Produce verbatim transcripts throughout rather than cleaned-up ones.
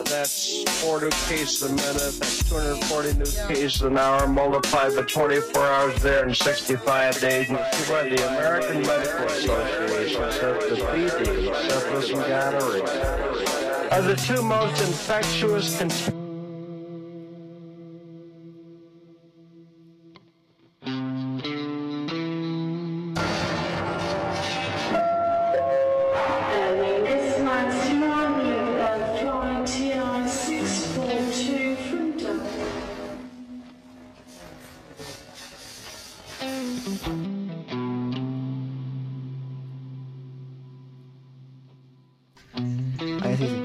That's four new cases a minute. That's two hundred forty new cases an hour multiplied by twenty-four hours there and sixty-five days. And see why the American Medical Association says the B D, syphilis and gonorrhea, are the two most infectious contagious. Ahí sí, sí.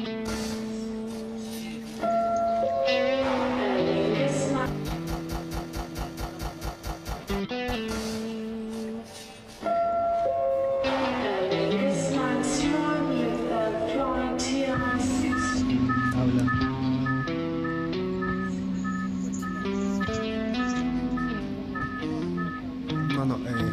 Habla. No, no, eh.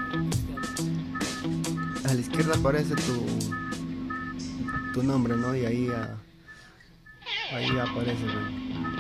A la izquierda aparece tu tu nombre, ¿no? Y ahí, ah, ahí aparece, güey.